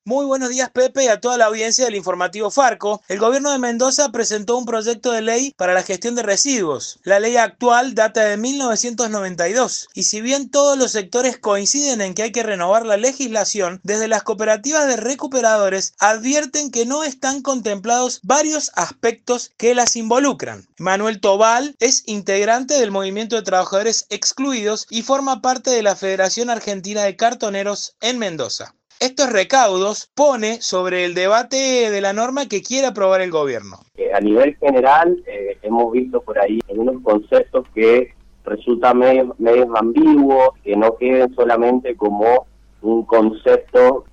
Muy buenos días, Pepe, y a toda la audiencia del informativo Farco. El gobierno de Mendoza presentó un proyecto de ley para la gestión de residuos. La ley actual data de 1992 y si bien todos los sectores coinciden en que hay que renovar la legislación, desde las cooperativas de recuperadores advierten que no están contemplados varios aspectos que las involucran. Manuel Tobal es integrante del Movimiento de Trabajadores Excluidos y forma parte de la Federación Argentina de Cartoneros en Mendoza. Estos recaudos pone sobre el debate de la norma que quiere aprobar el gobierno. A nivel general, hemos visto por ahí algunos conceptos que resultan medio ambiguos, que no queden solamente como un concepto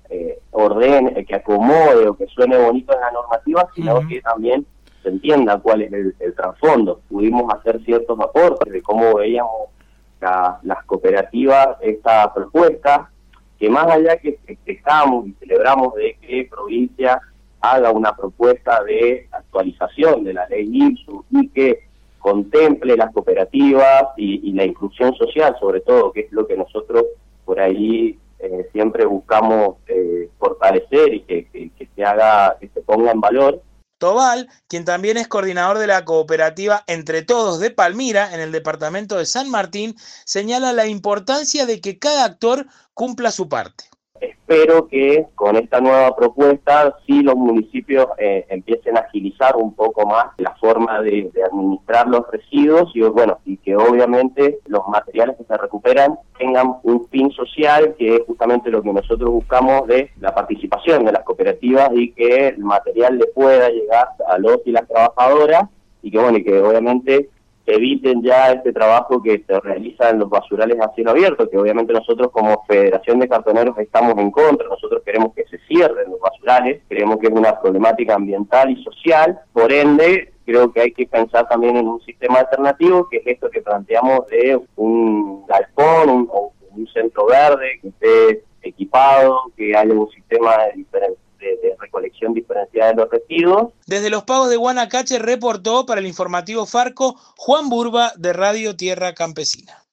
que acomode o que suene bonito en la normativa, sino que también se entienda cuál es el trasfondo. Pudimos hacer ciertos aportes de cómo veíamos las cooperativas esta propuesta, que más allá que festejamos y celebramos de que provincia haga una propuesta de actualización de la ley IPSU y que contemple las cooperativas y la inclusión social, sobre todo, que es lo que nosotros por ahí siempre buscamos fortalecer y que se ponga en valor. Tobal, quien también es coordinador de la cooperativa Entre Todos de Palmira, en el departamento de San Martín, señala la importancia de que cada actor cumpla su parte. Espero que con esta nueva propuesta sí los municipios empiecen a agilizar un poco más la forma de administrar los residuos y que obviamente los materiales que se recuperan tengan un fin social, que es justamente lo que nosotros buscamos de la participación de las cooperativas y que el material le pueda llegar a los y las trabajadoras y que obviamente eviten ya este trabajo que se realiza en los basurales a cielo abierto, que obviamente nosotros como Federación de Cartoneros estamos en contra. Nosotros queremos que se cierren los basurales, creemos que es una problemática ambiental y social, por ende creo que hay que pensar también en un sistema alternativo, que es esto que planteamos de un galpón o un centro verde que esté equipado, que haya un sistema de recolección diferenciada de los residuos. Desde Los Pagos de Guanacache reportó para el informativo Farco Juan Burba de Radio Tierra Campesina.